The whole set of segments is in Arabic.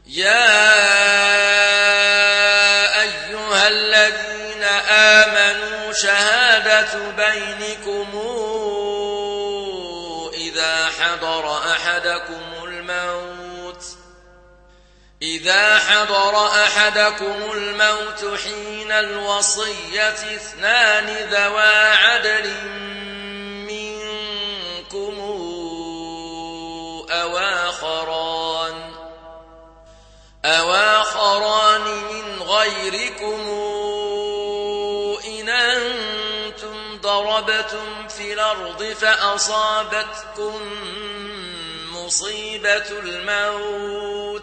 يا أيها الذين آمنوا شهادة بينكم إذا حضر أحدكم الموت حين الوصية اثنان ذوى عدل منكم أو آخران من غيركم إن أنتم ضربتم في الأرض فأصابتكم مصيبة الموت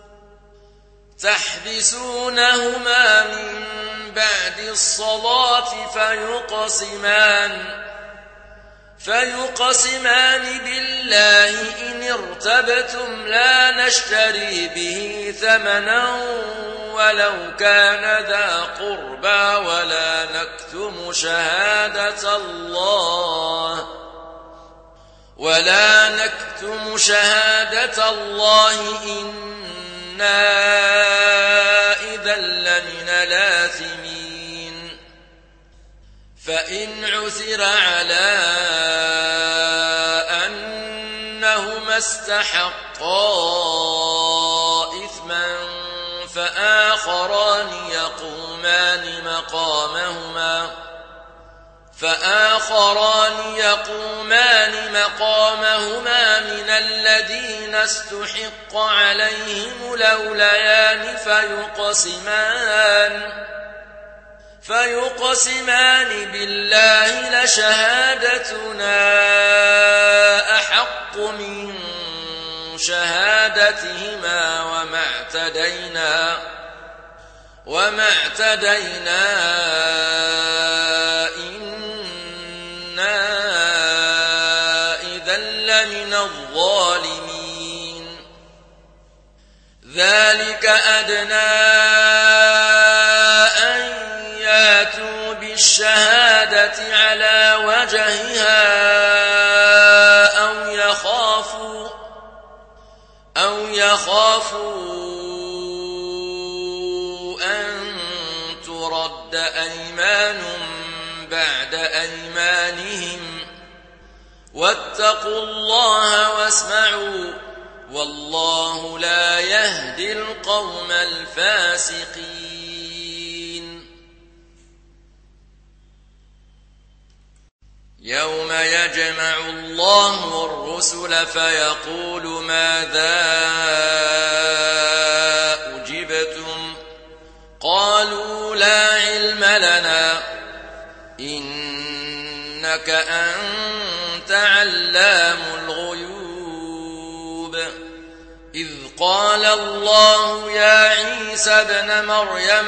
تحبسونهما من بعد الصلاة فيقسمان بالله إن ارتبتم لا نشتري به ثمنا ولو كان ذا قربى ولا نكتم شهادة الله إنا إذا لمن الآثمين فإن عثر على أنهما استحقا إثما فآخران يقومان مقامهما من الذين استحق عليهم الأوليان فيقسمان بالله لشهادتنا أحق من شهادتهما وما اعتدينا إنا إذا لمن الظالمين ذلك أدنى أن ياتوا بالشهادة على وجهها أو يخافوا أن ترد أيمان بعد أيمانهم واتقوا الله واسمعوا والله لا يهدي القوم الفاسقين يوم يجمع الله الرسل فيقول ماذا أجبتم قالوا لا علم لنا إنك أنت علام الغيوب إذ قال الله يا عيسى ابن مريم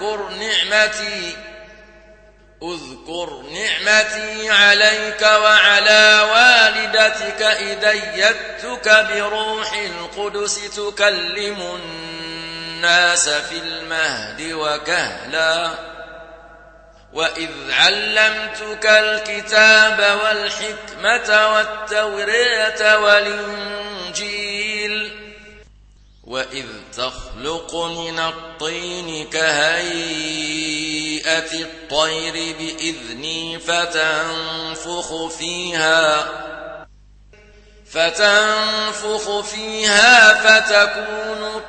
اذكر نعمتي عليك وعلى والدتك إذ أيدتك بروح القدس تكلم الناس في المهد وكهلا وإذ علمتك الكتاب والحكمة والتوراة والإنجيل وإذ تخلق من الطين كهيئة الطير بإذني فتنفخ فيها فتكون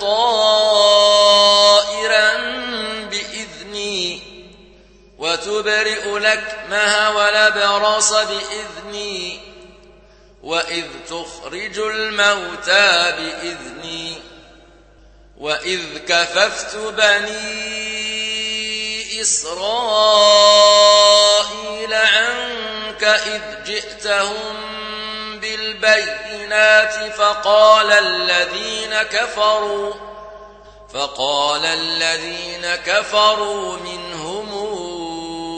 طائرا بإذني وتبرئ الأكمه والأبرص بإذني وإذ تخرج الموتى بإذني وإذ كففت بني إسرائيل عنك إذ جئتهم بالبينات فقال الذين كفروا منهم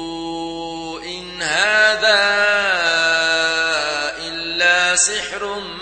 إن هذا إلا سحر